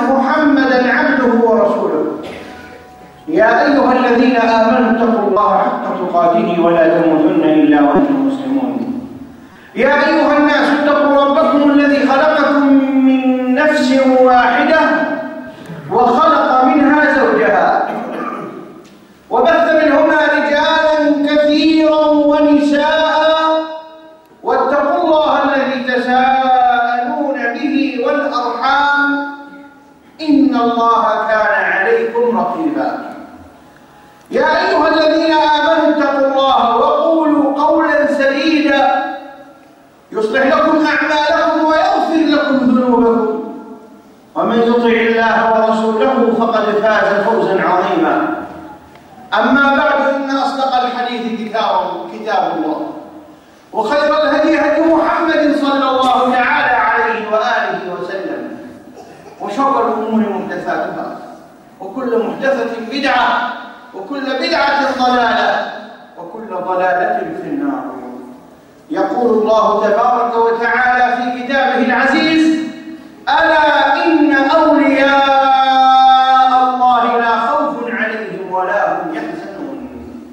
محمدًا عبده ورسوله. يا أيها الذين آمنوا اتقوا الله حق تقاته ولا تموتن إلا وأنتم مسلمون. يا أيها الناس اتقوا ربكم الذي خلقكم من نفس واحدة وخلق منها زوجها وبث منهما رجالا كثيرا ونساء واتقوا الله الذي تساءلون به والأرحام إن الله كان عليكم رقيبا. يا أيها الذين آمنوا اتقوا الله وقولوا قولا سديدا يصلح لكم أعمالكم ويغفر لكم ذنوبكم ومن يطع الله ورسوله فقد فاز فوزا عظيما. أما بعد إن أصدق الحديث كتاب الله وخير الهدي هدي محمد صلى الله تعالى عليه وآله وسلم وشر الأمور محدثاتها وكل محدثة بدعة وكل بدعة ضلالة وكل ضلالة في النار. يقول الله تبارك وتعالى في كتابه العزيز: ألا إن أولياء الله لا خوف عليهم ولا هم يحزنون.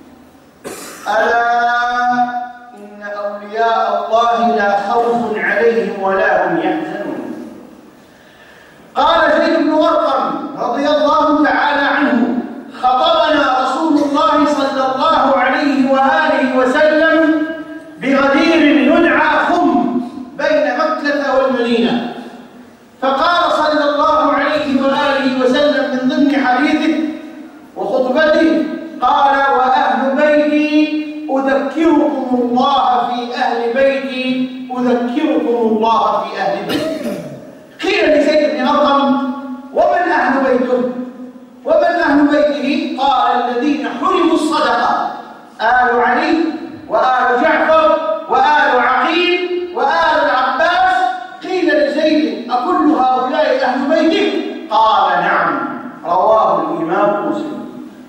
ألا إن أولياء الله لا خوف عليهم ولا هم يحزنون. قال زيد بن أرقم رضي الله تعالى عنه: خطبنا رسول الله صلى الله عليه وآله وسلم بغدير يدعى خم بين مكة والمدينة، فقال صلى الله عليه وآله وسلم من ضمن حديثه وخطبته قال: وأهل بيتي أذكركم الله في أهل بيتي أذكركم الله في أهل بيتي. قيل لزيد بن أرقم: ومن أهل بيته؟ ومن أهل بيته؟ قال: الذين حرموا الصدقة، آل علي وآل جعفر وآل عقيل وآل العباس. قيل لزيد: أكل هؤلاء أهل بيته؟ قال: نعم. رواه الإمام مسلم.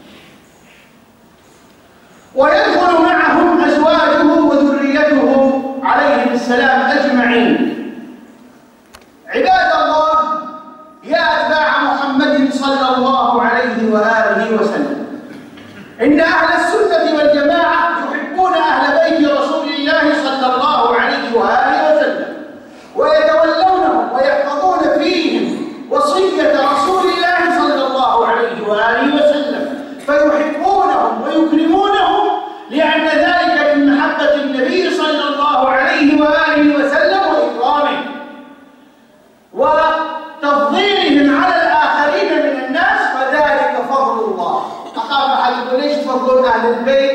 ويدخل معهم أزواجه وذريته عليهم السلام أجمعين. عباد الله، يا أتباع محمد صلى الله عليه وآله وسلم، إن أهل السنة والجماعة يحبون أهل بيت رسول الله صلى الله عليه وآله وسلم ويتولونهم ويحفظون فيهم وصية رسول الله صلى الله عليه وآله وسلم، فيحبونهم ويكرمونهم لأن ذلك من محبة النبي صلى الله عليه وآله وسلم وإكرامه وتفضيلهم على الآخرين من الناس، فذلك فضل الله. أخاف أحد يقول: ليش تفضلون أهل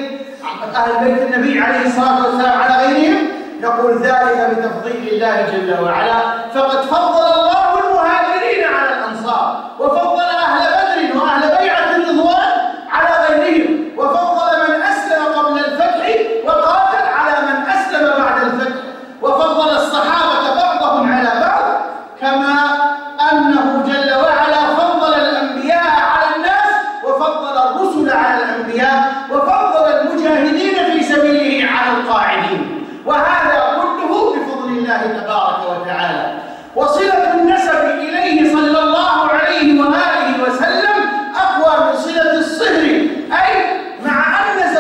بيت النبي عليه الصلاة والسلام على غيرهم؟ نقول: ذلك بتفضيل الله جل وعلا، فقد فضل الله المهاجرين على الأنصار، وفضل أهل بدر وأهل بيعة الرضوان على غيرهم، وفضل من أسلم قبل الفتح وقاتل على من أسلم بعد الفتح، وفضل الصحابة بعضهم على بعض، كما أنه جل وعلا فضل الأنبياء على الناس وفضل الرسل على الأنبياء وفضل المجاهدين في سبيله على القاعدين، وهذا كله بفضل الله تبارك وتعالى. وصلة النسب إليه صلى الله عليه وآله وسلم أقوى من صلة الصهر، أي مع أن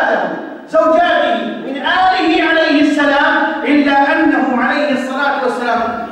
زوجاته من آله عليه السلام، إلا أنه عليه الصلاة والسلام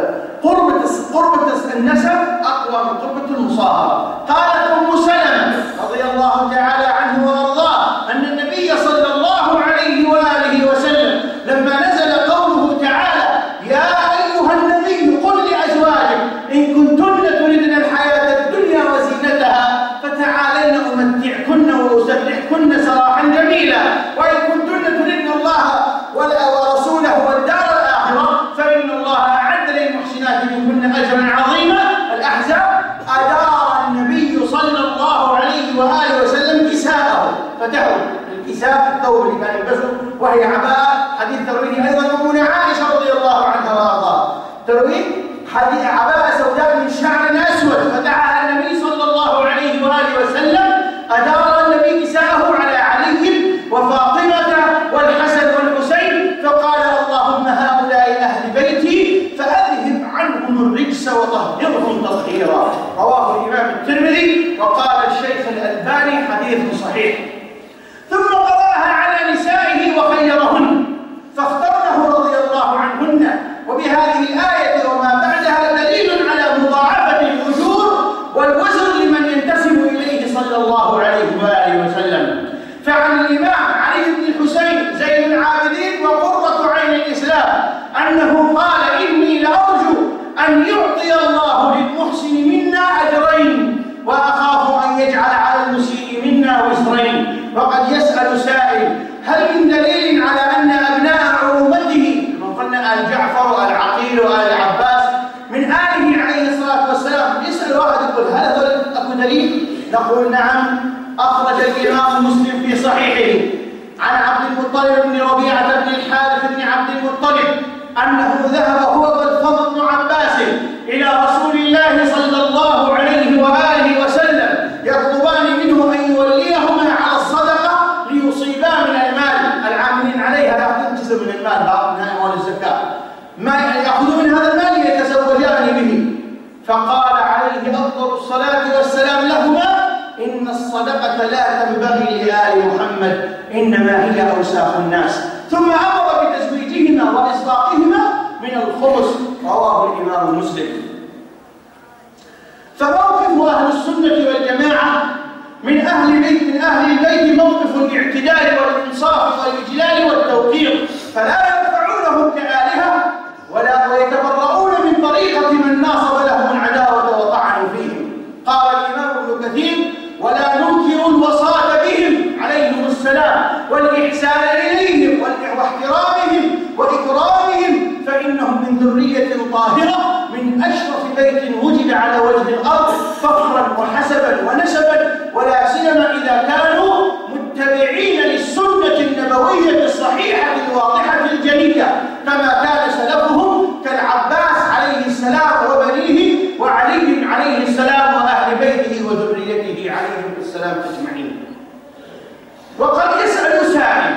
قربة النسب أقوى من قربة المصاهرة. قالت أم سلمة رضي الله تعالى عنه وأرضاه أن النبي صلى الله عليه وآله وسلم لما نزل قوله تعالى: يا أيها النبي قل لأزواجك إن كنتن تردن الحياة الدنيا وزينتها فتعالين أمتعكن وأسرحكن سراحا جميلا، وإن كنتن تردن الله ورسوله والدار الآخرة فإن الله أعد للمحسنات منكن أجرا عظيما. الأحزاب. أدار النبي صلى الله عليه وآله وسلم كساءه، فتحوا الكساء الثوب اللي كان يلبسه وهي عباءة. حديث ترويه أيضا أمنا عائشة رضي الله عنها وأرضاها، ترويه حديث عباءة سوداء من شعر أسود، فتحها النبي صلى الله عليه وآله وسلم. أدار النبي كساءه على علي وفاطمة والحسن والحسين، فقال: اللهم هؤلاء أهل بيتي فأذهب عنهم الرجس وطهرهم تطهيرا. حديث صحيح. ثم قضاها على نسائه وخيرهن فاخترنه رضي الله عنهن. وبهذه الآية وما بعدها دليل على مضاعفة الأجور والوزر لمن ينتسب إليه صلى الله عليه وآله وسلم. فعن الإمام علي بن الحسين زين العابدين وقرة عين الإسلام أنه قال: إني لأرجو أن يعطي الله للمحسن منا أجرين وأخاف أن يجعل على المسيء منا وزرين. وقد يسأل سائل: هل من دليل على أن أبناء عروبته من قلنا آل جعفر وآل عقيل وآل عباس من آله عليه الصلاة والسلام؟ يسأل واحد يقول: هل هذا أكو دليل؟ نقول: نعم. أخرج الإمام مسلم في صحيحه عن عبد المطلب بن ربيعة بن الحارث بن عبد المطلب أنه ذهب هو والفضل بن عباس إلى رسول الله صلى الله عليه وآله وسلم يطلبان منه أن يوليهما على الصدقة ليصيبا من المال العاملين عليها. لا تنجز من المال، من أموال الزكاة، ما يأخذون من هذا المال يتزوجان به. فقال عليه أفضل الصلاة والسلام لهما: إن الصدقة لا تنبغي لآل محمد، إنما هي أوساخ الناس. ثم أمر بتزويجهما وإصداقهما من الخمس. رواه الإمام مسلم. فموقف أهل السنة والجماعة من أهل البيت موقف الاعتدال والإنصاف والإجلال والتوقير، فلا يرفعونهم كآلهة ولا يتبرؤون من طريقة من ناصب لهم العداوة وطعنوا فيهم. قال الإمام ابن كثير: ولا ننكر الوصاة بهم عليهم السلام والإحسان إليهم واحترامهم وإكرامهم، فإنهم من ذرية طاهرة من أشرف بيت وجد على وجه الأرض فخرا وحسبا ونسبا، ولا سيما إذا كانوا متبعين للسنة النبوية الصحيحة الواضحة الجلية كما كان سلفهم كالعباس عليه السلام وبنيه وعلي عليه السلام وأهل بيته وذريته عليهم السلام أجمعين. وقد يسأل سائل: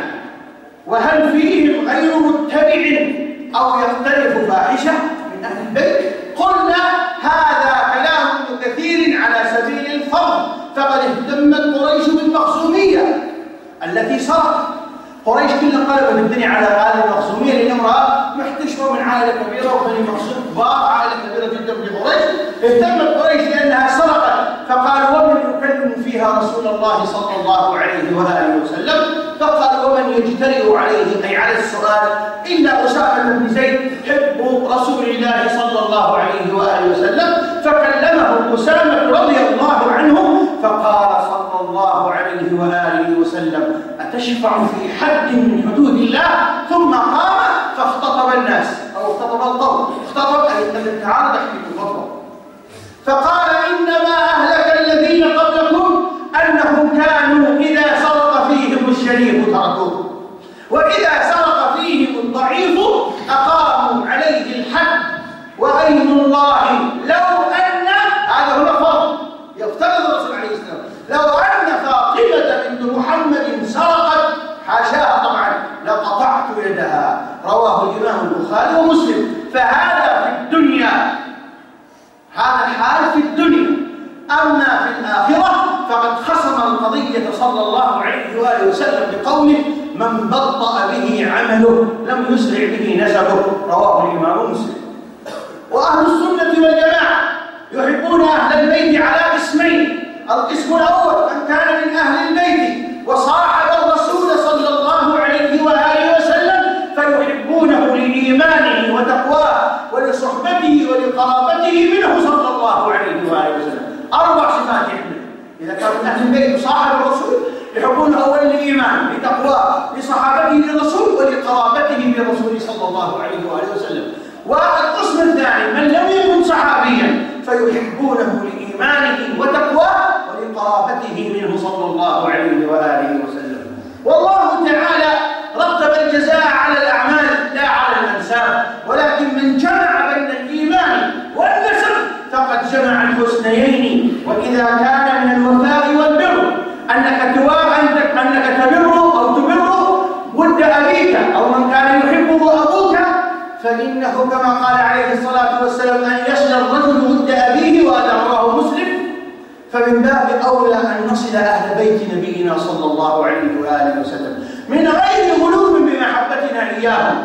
وهل فيهم غير متبع أو يختلف فاحشة من أهل البيت؟ قلنا: هذا كلام ابن كثير على سبيل الفرض، فقد اهتمت قريش بالمخزومية التي سرت. قريش كلها قلبت الدنيا على هذه المخزومية، لأن امرأة محتشمة من عائلة كبيرة وبني مخزوم كبار، عائلة كبيرة جدا في قريش. اهتمت قريش لأنها سرقت، فقال: ومن يكلم فيها رسول الله صلى الله عليه وآله وسلم؟ فقال: ومن يجترئ عليه، أي على السؤال، إلا أسامة بن زيد حب رسول الله صلى الله عليه وآله وسلم. فكلمه أسامة رضي الله عنه فقال صلى الله عليه وآله وسلم: أتشفع في حد من حدود الله؟ ثم قام فاختطب الناس أو اختطب القوم. اختطب أي التعارض في الخطبة. فقال: إنما أهلك الذين قبلكم أنهم كانوا إذا سرق فيهم الشريف تركوه، وإذا سرق فيهم الضعيف أقاموا عليه الحد. وأيم الله لو أن، هذا هو فرض يفترض الرسول عليه السلام، لو أن فاطمة بنت محمد سرقت، حاشاها طبعا، لقطعت يدها. رواه الإمام البخاري ومسلم. فهذا في الدنيا، هذا الحال في الدنيا. أما في الآخرة فقد خصم القضية صلى الله عليه وآله وسلم بقوله: من بطأ به عمله لم يسرع به نسبه. رواه الإمام مسلم. وأهل السنة والجماعة يحبون أهل البيت على قسمين: القسم الأول من كان من أهل البيت وصاحب الرسول صلى الله عليه وآله وسلم فيحبونه لإيمانه وتقواه ولصحبته ولقرابته منه صلى الله عليه وآله وسلم. 4 صفات يحمل. إذا كان من أهل البيت وصاحب الرسول يحبونه أولا لإيمانه، لتقواه، لصحابته للرسول ولقرابته بالرسول صلى الله عليه وآله وسلم. والقسم الثاني من لم يكن صحابيا فيحبونه لإيمانه وتقواه ولقرابته منه صلى الله عليه وآله وسلم. والله تعالى رتب الجزاء على الأعمال لا على الأنساب، ولكن من جمع بين الإيمان والنسب فقد جمع الحسنيين. وإذا كان من الوفاء والبر أنك تبر أو تبر ود أبيك أو من كان يحبه أبوك، فإنه كما قال عليه الصلاة والسلام: أن يصل الرجل ود أبيه، وهذا رواه مسلم. فمن باب أولى أن نصل أهل بيت نبينا صلى الله عليه وآله وسلم من غير غلو بمحبتنا إياهم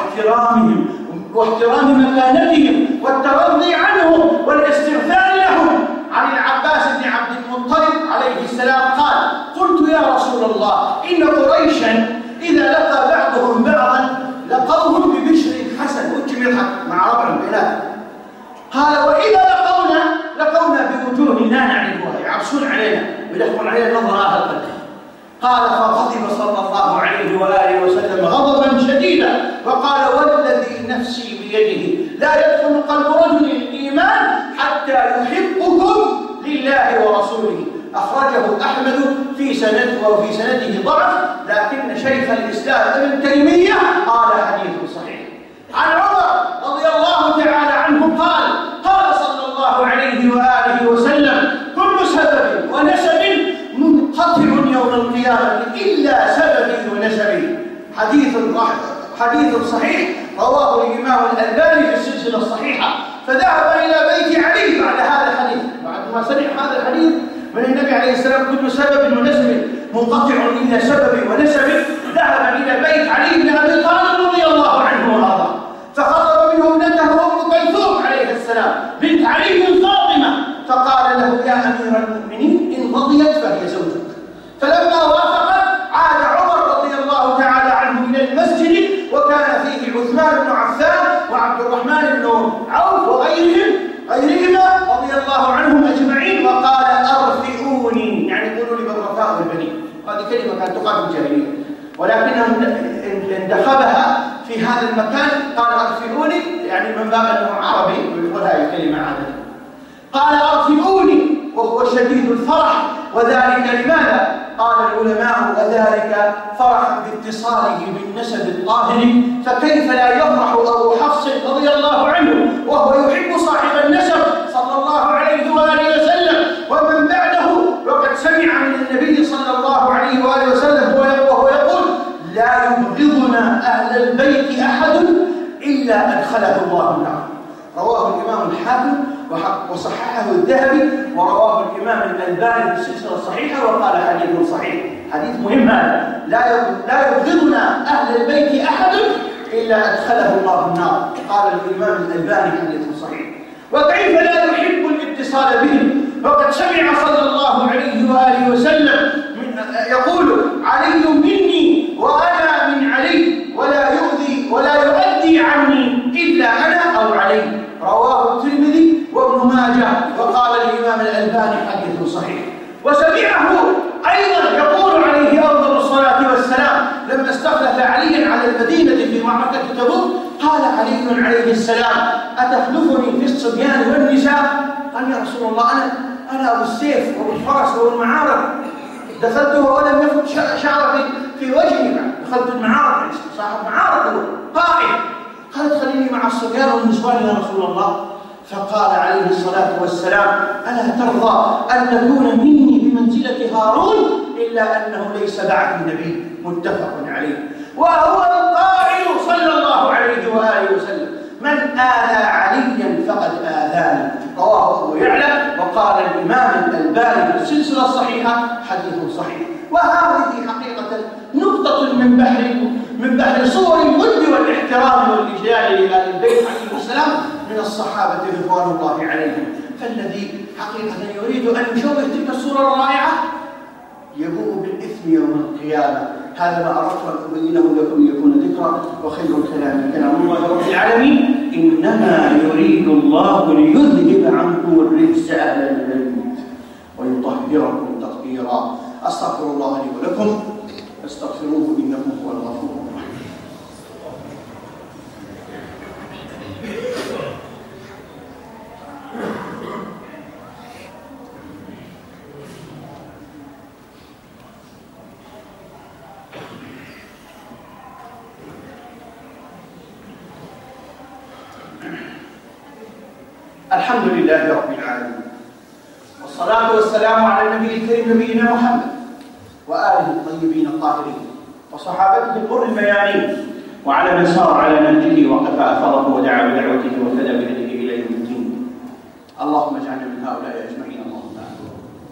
واحترام مكانتهم والترضي عنهم والاستغفار لهم. عن العباس بن عبد المطلب عليه السلام قال: قلت يا رسول الله إن قريشا إذا لقى بعضهم بعضا لقوهم ببشر حسن، وجه يضحك مع ربع بيناتهم. قال: وإذا لقونا بوجوه لا نعرفها، يعبسون علينا ويدخلون علينا نظرة أهل القلب. قال: فغضب صلى الله عليه وآله وسلم غضبا شديدا وقال: والذي نفسي بيده لا يدخل قلب رجل الإيمان حتى يحبكم لله ورسوله. أخرجه أحمد في سنده وفي سنده ضعف، لكن شيخ الإسلام ابن تيمية قال حديث صحيح. عن عمر رضي الله تعالى عنه قال: قال صلى الله عليه وآله وسلم: كل سبب ونسب منقطع يوم القيامة إلا سببي ونسبي. حديث صحيح رواه الإمام الألباني في السلسلة الصحيحة. فذهب إلى بيت علي بعد هذا الحديث، بعد ما سمع هذا الحديث من النبي عليه السلام: كل سبب ونسب منقطع إلا سببي ونسبي. ذهب إلى بيت علي بن أبي طالب رضي الله عنه وأرضاه، فخطب منه ابنته أم كلثوم عليه السلام بنت علي بن فاطمة، فقال له: يا أمير المؤمنين إن رضيت فهي زوجك. فلما وافقت عاد عمر رضي الله تعالى عنه إلى المسجد، وكان فيه عثمان بن عفان وعبد الرحمن بن عوف وغيرهما رضي الله عنهم أجمعين، وقال: أرفئوني، يعني قولوا لي بالرفاء والبنين. هذه كلمة كانت تقال في الجاهلية، ولكنه انتخبها في هذا المكان. قال: أرفئوني، يعني من باب أنه عربي ويقول هذه الكلمة عادة. قال: أرفئوني وهو شديد الفرح، وذلك لماذا؟ قال العلماء: وذلك فرحا باتصاله بالنسب الطاهر، فكيف لا يفرح أبو حفص رضي الله عنه وهو يحب صاحب النسب صلى الله عليه وآله وسلم ومن بعده، وقد سمع من النبي صلى الله عليه وآله وسلم وهو يقول: لا يبغضنا أهل البيت أحد إلا أدخله الله النار. رواه الإمام الحاكم وصححه الذهبي، ورواه الإمام الألباني في السلسلة الصحيحة وقال حديث صحيح. حديث مهم هذا: لا يبغضنا أهل البيت أحد إلا أدخله الله النار. قال الإمام الألباني حديث صحيح. وكيف لا يحب الاتصال بهم؟ وقد سمع صلى الله عليه وآله وسلم يقول: علي مني وأنا من علي، ولا يؤذي ولا يؤدي عني إلا أنا أو علي. رواه الترمذي وابن ماجه، وقال الإمام الألباني حديث صحيح. وسمعه أيضا يقول عليه أفضل الصلاة والسلام لما استخلف عليا على المدينة في معركة تبوك، قال علي عليه السلام: أتخلفني في الصبيان والنساء؟ قال: يا رسول الله أنا أبو السيف والفرس والمعارك، دخلته ولم يفت شعر في وجهي، دخلت المعارك، صاحب معارك قائد. قال: خليني مع الصبيان والنسوان يا رسول الله. فقال عليه الصلاة والسلام: ألا ترضى أن تكون مني بمنزلة هارون إلا أنه ليس بعد النبي؟ متفق عليه. وهو القائل صلى الله عليه وآله وسلم: من آذى عليا فقد آذاني. رواه أبو يعلى، وقال الإمام الألباني في السلسلة الصحيحة حديث صحيح. وهذه حقيقة نقطة من بحر صور الود والاحترام والإجلال لآل البيت عليه السلام من الصحابة رضوان الله عليهم. فالذي حقيقة يريد أن يشوه تلك الصورة الرائعة يبوء بالإثم يوم القيامة. هذا ما أردت أن أبينه لكم ليكون ذكرى، وخير الكلام كلام الله رب العالمين. إنما يريد الله ليذهب عنكم الرجس أهل البيت ويطهركم تطهيرا. أستغفر الله لي ولكم، فاستغفروه إنه هو الغفور الرحيم. الحمد لله رب العالمين، والصلاة والسلام على النبي الكريم نبينا محمد وآله الطيبين الطاهرين وصحابته الغر الميامين، وعلى من سار على نهجه وقفى أثره ودعا بدعوته وهدى بهديه إلى يوم الدين. اللهم اجعلنا من هؤلاء أجمعين. اللهم آمين.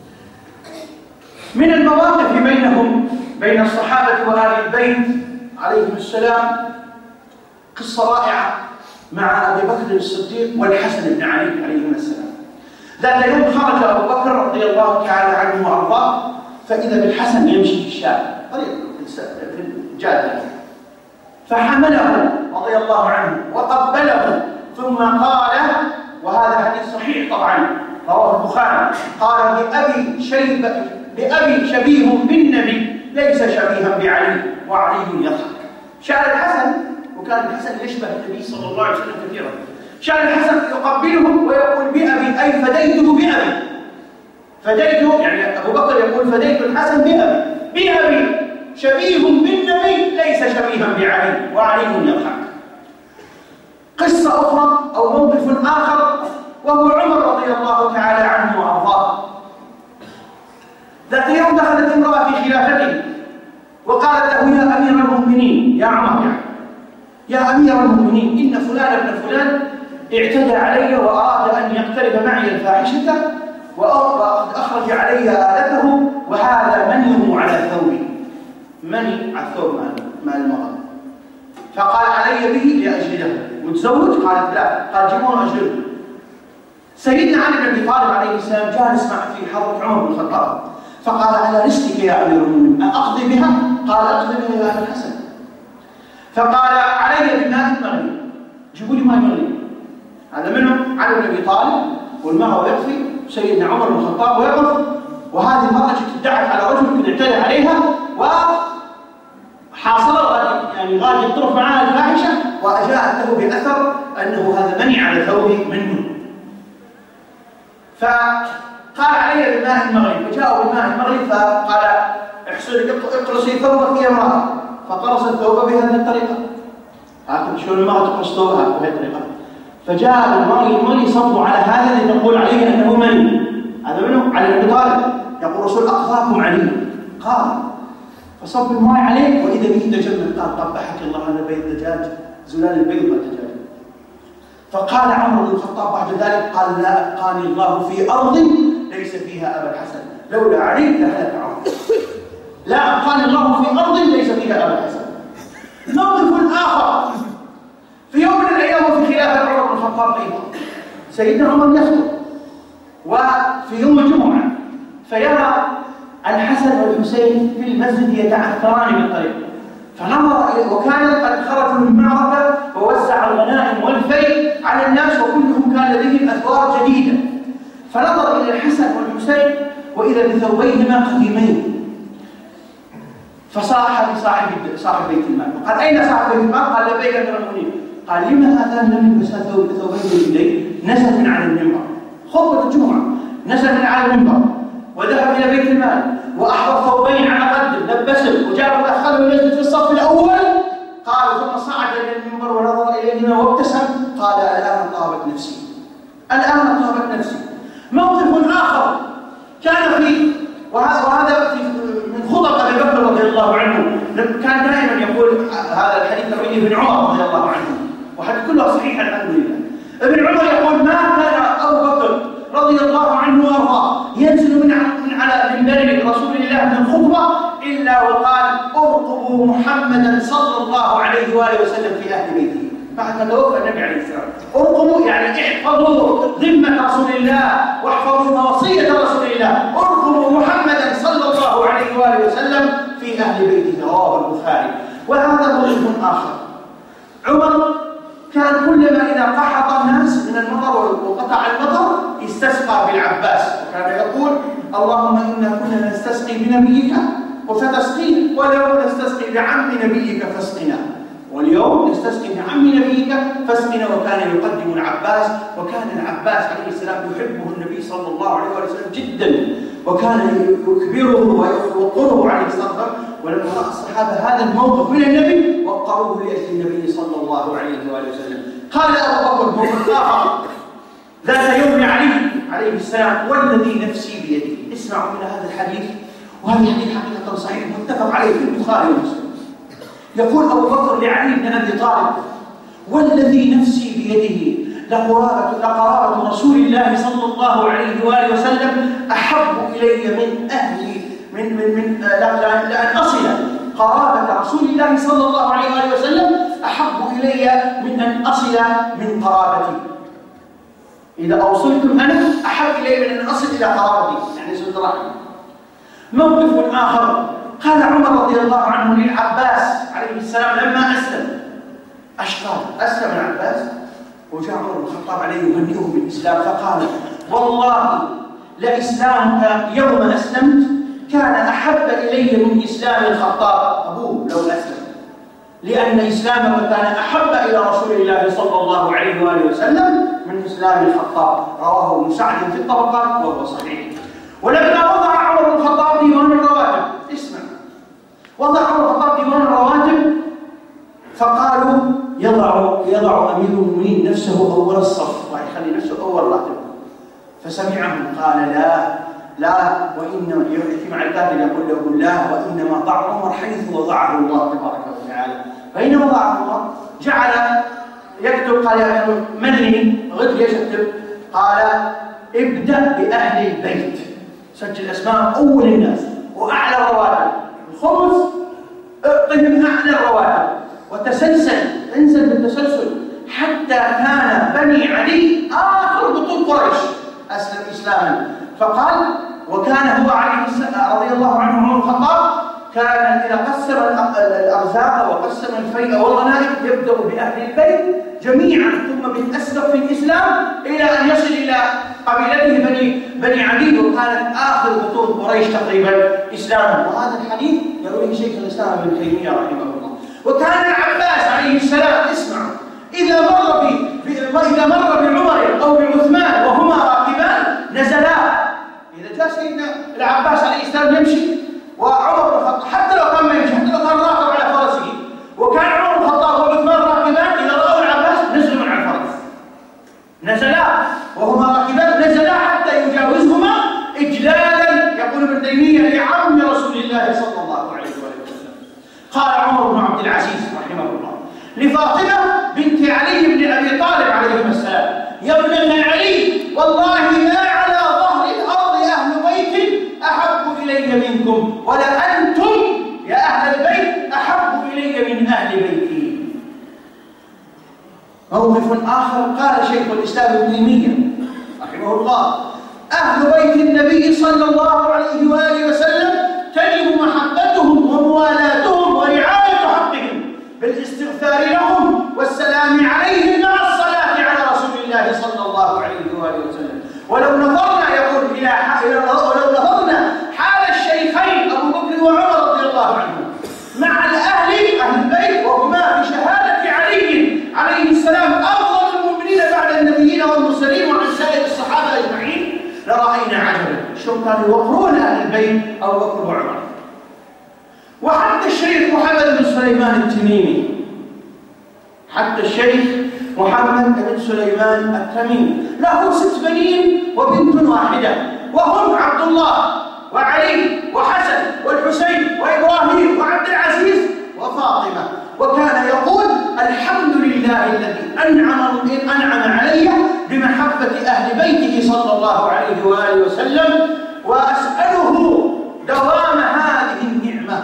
من المواقف بينهم بين الصحابة وآل البيت عليهم السلام قصة رائعة مع أبي بكر الصديق والحسن بن علي عليهما السلام. ذات يوم خرج أبو بكر رضي الله تعالى عنه وأرضاه فإذا بالحسن يمشي في الشارع طريق في الجادة، فحمله رضي الله عنه وقبله ثم قال، وهذا حديث صحيح طبعا رواه البخاري، قال لأبي شبيه بالنبي ليس شبيها بعلي وعلي يضحك. شان الحسن، وكان الحسن يشبه النبي صلى الله عليه وسلم كثيرا، شان الحسن يقبله ويقول بأبي، أي فديته بأبي، فديته يعني أبو بكر يقول فديت الحسن بأبي شبيه بالنبي ليس شبيها بعلي وعلي يضحك. قصة أخرى أو موقف آخر وهو عمر رضي الله تعالى عنه وأرضاه. ذات يوم دخلت امرأة في خلافته وقالت له يا أمير المؤمنين، يا عمر يعني، يا أمير المؤمنين إن فلان ابن فلان اعتدى علي وأراد أن يقترب معي الفاحشة وقد أخرج علي آلته وهذا منيه على ثوبي، مني على الثوب مال المرأة، فقال علي به لأجلده. متزوج؟ قالت لا، قال جيبونه أجلده. سيدنا علي بن أبي طالب عليه السلام جالس مع في حضرة عمر بن الخطاب فقال على رزقك يا أمير المؤمنين أقضي بها؟ قال أقضي بها يا أبا الحسن. فقال علي بماء مغلي، جيبوا لي ماء مغلي. هذا منهم علي بن أبي طالب والماء يكفي، سيدنا عمر بن الخطاب ويقف، وهذه المرأة ادعت على رجل كنت اعتدى عليها وحاصل يعني غادي يطرف معها الفاحشة وأجاءت له بأثر أنه هذا منع على ثوبه منه. فقال علي بالماء المغلي، فجاءوا بالماء المغلي فقال اقرصي ثوبك يا امرأة، فقرص الثوب بهذه الطريقة، هكذا شلون المرأة تقرص ثوبها بهذه الطريقة. فجاء المغلي صبوا على هذا الذي تقول عليه أنه مني، هذا منه علي بن أبي طالب، يقول رسول أقضاكم علي، قال فصب الماء عليه وإذا به تجمل، قال قبحك الله هذا بيض دجاج، زلال البيض والدجاج. فقال عمر بن الخطاب بعد ذلك قال لا أبقاني الله في أرض ليس فيها أبا الحسن لولا علي لهلك عمر، لا أبقاني الله في أرض ليس فيها أبا الحسن. موقف آخر في يوم من الأيام وفي خلافة عمر بن الخطاب أيضا، سيدنا عمر يخطب وفي يوم الجمعة فيرى الحسن والحسين في المسجد يتعثران بالطريق، فنظر وكان قد خرجوا من معركة ووزع الغنائم والفيء على الناس وكلهم كان لديهم أثوار جديدة، فنظر إلى الحسن والحسين وإذا بثوبيهما قديمين، فصاح صاحب بيت المال قال أين صاحب بيت المال؟ قال لبيك أمير المؤمنين. قال لما هذان لم يلبسا ثوبين جديدين؟ نزل من على المنبر خطبة الجمعة، نزل من على المنبر وذهب إلى بيت المال وأحضر ثوبين على قده لبسه وجاء ودخله يسجد في الصف الأول، قال ثم صعد إلى المنبر ونظر إليهما وابتسم قال الآن طابت نفسي، الآن طابت نفسي. موقف آخر كان في وهذا من خطب أبي بكر رضي الله عنه، كان دائما يقول هذا الحديث رواه ابن عمر رضي الله عنه وحديث كلها صحيح الحمد لله. ابن عمر يقول ما كان أبو بكر رضي الله عنه وارضاه ينزل من على منبر رسول الله من الخطبة إلا وقال ارقبوا محمدا صلى الله عليه وآله وسلم في أهل بيته. بعد ما توفى النبي عليه السلام ارقبوا يعني احفظوا ذمة رسول الله واحفظوا وصية رسول الله، ارقبوا محمدا صلى الله عليه وآله وسلم في أهل بيته، رواه البخاري. وهذا موقف آخر، عمر كان كلما إذا قحط الناس من المطر وقطع المطر استسقى بالعباس، وكان يقول اللهم إنا كنا نستسقي بنبيك وستسقينا، واليوم نستسقي بعم نبيك فاسقنا، واليوم نستسقي بعم نبيك فاسقنا. وكان يقدم العباس، وكان العباس عليه السلام يحبه النبي صلى الله عليه وسلم جدا، وكان يكبره ويوقره عليه الصلاة والسلام. ولما رأى الصحابة هذا الموقف من النبي وقروه لأجل النبي صلى الله عليه وآله وسلم. قال أبو بكر موقف آخر ذات يوم عليه السلام والذي نفسي بيده، اسمعوا من هذا الحديث، وهذا الحديث حقيقة صحيح متفق عليه في البخاري ومسلم. يقول أبو بكر لعلي بن أبي طالب والذي نفسي بيده لقرابة رسول الله صلى الله عليه وآله وسلم أحب إلي من أهل لأن أصل قرابة رسول الله صلى الله عليه وآله وسلم أحب إلي من أن أصل من قرابتي. إذا أوصلتم أنا أحب إلي من أن أصل إلى قرابتي، يعني صلة الرحم. موقف آخر، قال عمر رضي الله عنه للعباس عليه السلام لما أسلم، أسلم العباس وجاء عمر بن الخطاب عليه يهنئه بالإسلام، فقال: والله لإسلامك يوم أسلمت كان أحب إلي من إسلام الخطاب أبوه لو أسلم، لأن إسلامه كان أحب إلى رسول الله صلى الله عليه وآله وسلم من إسلام الخطاب. رواه ابن سعد في الطبقات وهو صحيح. ولما وضع عمر بن الخطاب ديوان الرواتب، اسمع، وضع عمر بن الخطاب ديوان الرواتب فقالوا يضع أمير المؤمنين نفسه أول الصف ويخلي نفسه أول راتب، فسمعهم قال: لا وإنما يحكي مع الكاتب يقول له: لا وإنما ضع عمر حيث وضعه الله تبارك وتعالى. فإن وضعه الله جعل يكتب، قال: من لي غد ليش اكتب؟ قال: ابدأ بأهل البيت، سجل أسماء أول الناس وأعلى الرواتب، الخمس اعطهم أعلى الرواتب، وتسلسل، انزل بالتسلسل حتى كان بني علي آخر بطون قريش أسلم إسلاما. فقال: وكان هو عليه رضي الله عنه عمر الخطاب كان إذا قسم الأرزاق وقسم الفيء والغنائم يبدأ بأهل البيت جميعا ثم بالأسبق في الإسلام إلى أن يصل إلى قبيلته بني علي، وكانت آخر بطون قريش تقريبا إسلاما. وهذا الحديث يرويه شيخ الإسلام ابن تيمية رحمه الله. وكان العباس عليه السلام، اسمع، إذا مر بعمر أو بعثمان وهما راكبان نزلا. إذا جاء سيدنا العباس عليه السلام يمشي وعمر بن الخطاب حتى لو كان ما يمشي، حتى لو كان راكب على فرسه، وكان عمر بن الخطاب وعثمان راكبان، إذا رأوا العباس نزلوا من على الفرس، نزلا وهما راكبان، نزلا حتى يجاوزهما إجلالا، يقول ابن تيمية، لعم رسول الله صلى الله عليه وسلم. قال عمر بن عبد العزيز رحمه الله لفاطمة بنت علي بن أبي طالب عليهما السلام: يا ابنة علي، والله ما على ظهر الأرض أهل بيت أحب إلي منكم، ولا أنتم يا أهل البيت أحب إلي من أهل بيتي. موقف آخر، قال شيخ الإسلام ابن تيمية رحمه الله: أهل بيت النبي صلى الله عليه وآله وسلم تجب محبتهم وموالاتهم ورعاية حقهم بالاستغفار لهم والسلام عليهم مع الصلاة على رسول الله صلى الله عليه وآله وسلم. ولو نظرنا، يقول ولو نظرنا حال الشيخين أبو بكر وعمر رضي الله عنهم مع أهل البيت وهما بشهادة علي عليه السلام أفضل المؤمنين بعد النبيين والمرسلين وعن سائر الصحابة أجمعين، لرأينا عجبا شلون كانوا يوقرون أهل البيت أبو بكر وعمر. وحتى الشيخ محمد بن سليمان التميمي، حتى الشيخ محمد بن سليمان التميمي له 6 بنين وبنت واحدة، وهم عبد الله وعلي وحسن والحسين وإبراهيم وعبد العزيز وفاطمة. وكان يقول: الحمد لله الذي أنعم علي بمحبة أهل بيته صلى الله عليه وآله وسلم، وأسأله دوام هذه النعمة،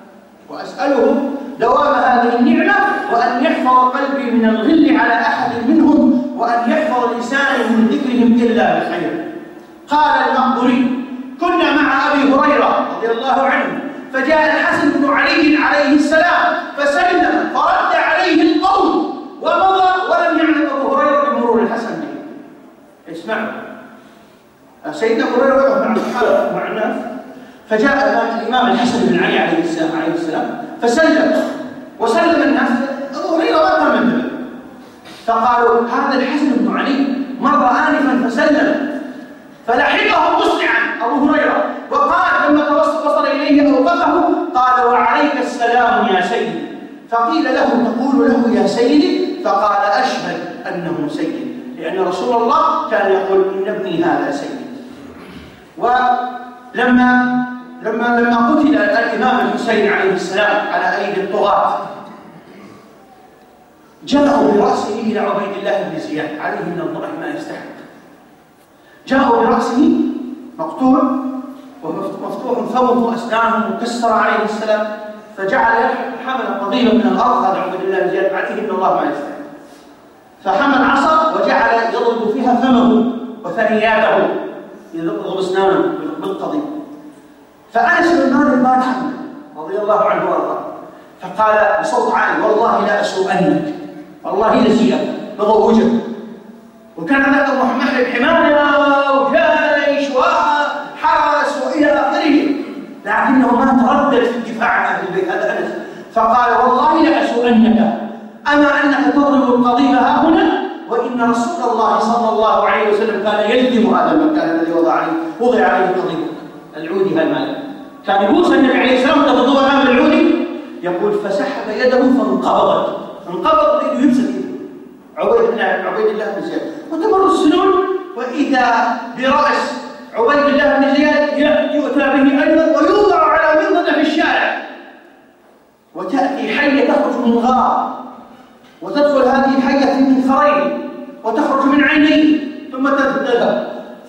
وأن يحفظ قلبي من الغل على أحد منهم، وأن يحفظ لساني من ذكرهم إلا بخير. قال المقبري: كنا مع أبي هريرة رضي الله عنه، فجاء الحسن بن علي عليه السلام فسلم فرد عليه القول ومضى، ولم يعلم أبو هريرة بمرور الحسن به. اسمعوا، سيدنا أبو هريرة وقف مع الصحابة مع الناس، فجاء الإمام الحسن بن علي عليه السلام وسلم الناس، أبو هريرة ما كان منتبه، فقالوا: هذا الحسن بن علي مر آنفا فسلم، فلحقه مسرعا أبو هريرة وقال لما توصل إليه أوقفه، قال: وعليك السلام يا سيدي. فقيل له: تقول له يا سيدي؟ فقال: أشهد أنه سيد، لأن رسول الله كان يقول: إن ابني هذا سيد. ولما قتل الإمام الحسين عليه السلام على أيدي الطغاة، جاءوا برأسه إلى عبيد الله بن زياد عليه من الله ما يستحق، جاءوا برأسه مقتول ومفتوح فمه وأسنانه مكسرة عليه السلام، فجعل حمل قضيبا من الأرض، هذا عبد الله بن زياد عليه إن الله ما يستحي، فحمل عصا وجعل يضرب فيها فمه وثنياته، يضرب أسنانه بالقضيب. فأنس بن مالك ما تحمل رضي الله عنه وارضاه، فقال بصوت عالي: والله لا أسوءنك، والله لسيئك لضوجك. وكان ذاك أبو محمد حماية وجيش وحرس وإلى آخره، لكنه ما تردد في الدفاع عن أهل البيت. هذا أنس، فقال: والله لا أسوءنك، أما أنك تضرب القضيب ها هنا، وإن رسول الله صلى الله عليه وسلم كان يلزم هذا المكان الذي وضع عليه القضيب العودي هالمال. كان يوصل النبي عليه السلام تضرب أمام العودي، يقول: فسحب يده فانقبضت يده، يمسك يده عبيد الله بن زياد، وتمر السنون وإذا برأس عبيد الله بن زياد يؤتى به أيضا ويوضع على منضدة في الشارع، وتأتي حية تخرج من غار، وتدخل هذه الحية في منخرين وتخرج من عينيه ثم تذهب.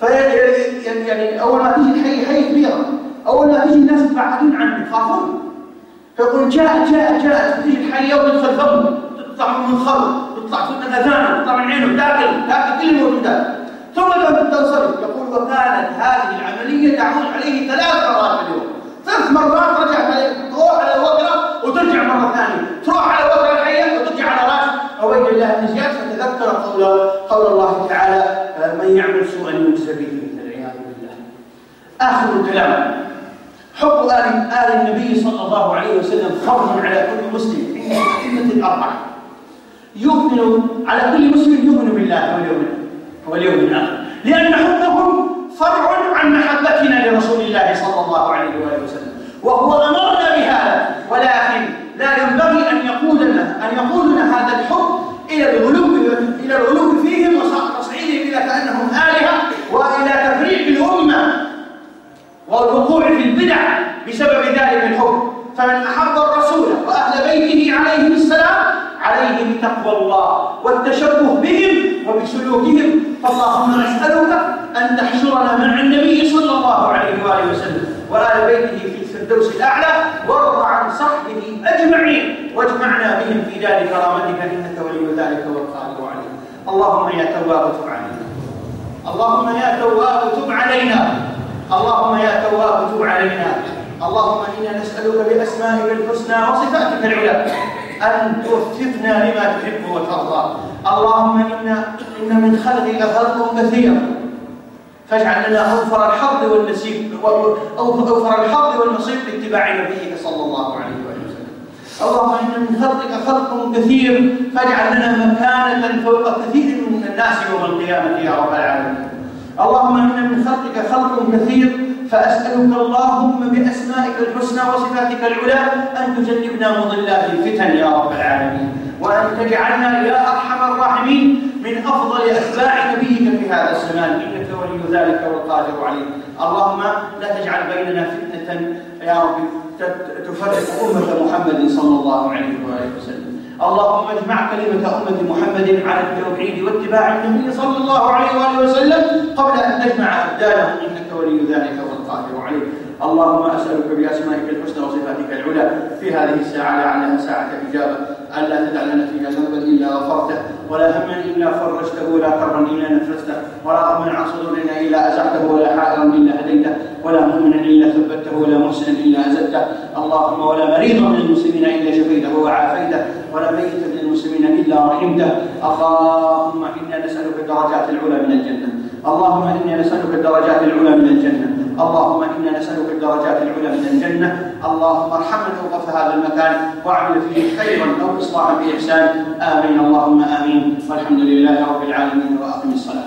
يعني أول ما تجي الحية حية كبيرة، أول ما تجي الناس يبعدون عنه يخافون، فيقول: جاءت تجي الحية وتدخل فمه، تطلع من منخره، تطلع من أذانه، تطلع من عينه، تاكل كل الموجودات، ثم تنصرف. يقول: وكانت هذه العملية تعود عليه 3 مرات في اليوم، 3 مرات رجعت عليه، تروح على الوكرة وترجع مرة ثانية، تروح على الوكرة الحية وترجع على راس عبيد الله بن زياد. فتذكر قول الله تعالى: من يعمل سوءا يجزى به، والعياذ بالله. آخر الكلام: حب آل النبي صلى الله عليه وسلم فرض على كل مسلم عند الأئمة الأربعة، يؤمن على كل مسلم يؤمن بالله واليوم الآخر، لأن حبهم فرع عن محبتنا لرسول الله صلى الله عليه وآله وسلم، وهو أمرنا بهذا، ولكن لا ينبغي أن يقودنا هذا الحب إلى الغلو فيهم وتصعيدهم إلى كأنهم آلهة، وإلى تفريق الأمة والوقوع في البدع بسبب ذلك الحب. فمن أحب الرسول وأهل بيته عليه السلام عليه بتقوى الله والتشبه بهم وبسلوكهم. فاللهم نسألك أن تحشرنا مع النبي صلى الله عليه وآله وسلم وآل بيته في الفردوس الأعلى، وارض عن صحبه أجمعين، واجمعنا بهم في دار كرامتك، إنك ولي ذلك والقادر عليه. اللهم يا تواب تب علينا، اللهم يا تواب تب علينا، اللهم يا تواب تب علينا. اللهم إنا نسألك بأسمائك الحسنى وصفاتك العلى أن توفقنا لما تحب وترضى. اللهم إن من خلقك خلق كثير، فاجعل لنا أوفر الحظ والنصيب لاتباع نبيك صلى الله عليه وسلم. اللهم إن من خلقك خلق كثير، فاجعل لنا مكانة فوق كثير من الناس يوم القيامة يا رب العالمين. اللهم إن من خلقك خلق كثير، فأسألك اللهم بأسمائك الحسنى وصفاتك العلى أن تجنبنا مضلات الفتن يا رب العالمين، وأن تجعلنا يا أرحم الراحمين من أفضل أتباع نبيك في هذا الزمان، إنك ولي ذلك والقادر عليه. اللهم لا تجعل بيننا فتنة يا رب تفرق أمة محمد صلى الله عليه وآله وسلم. اللهم اجمع كلمة أمة محمد على التوحيد واتباع النبي صلى الله عليه وآله وسلم قبل أن تجمع أبدانهم، إنك ولي ذلك والقادر عليه. اللهم أسألك بأسمائك الحسنى وصفاتك العلى في هذه الساعة لعلها ساعة إجابة، ألا تدع لنا فيها ذنبا إلا غفرته، ولا هما إلا فرجته، ولا كربا إلا نفسته، ولا غما عن صدورنا إلا أزعته، ولا حائرا إلا هديته، ولا مؤمنا إلا ثبته، ولا محسنا إلا أزدته. اللهم ولا مريضا من المسلمين إلا شفيته وعافيته، ولا ميتا من المسلمين إلا رحمته. اللهم إنا نسألك الدرجات العلى من الجنة، اللهم إنا نسألك الدرجات العلى من الجنة، اللهم إنا نسألك الدرجات العلى من الجنة. اللهم ارحمنا وقف هذا المكان وعمل فيه خيرا أو إصلاحا بإحسان. آمين اللهم آمين، والحمد لله رب العالمين، وأقم الصلاة.